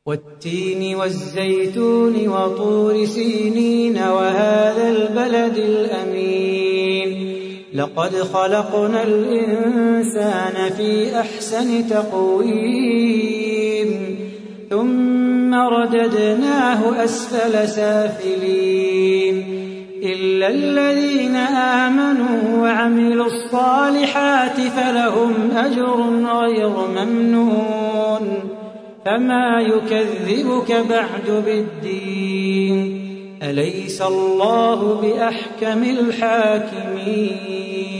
والتين والزيتون وطور سينين وهذا البلد الأمين لقد خلقنا الإنسان في أحسن تقويم ثم رددناه أسفل سافلين إلا الذين آمنوا وعملوا الصالحات فلهم أجر غير ممنون فما يكذبك بعد بالدين أليس الله بأحكم الحاكمين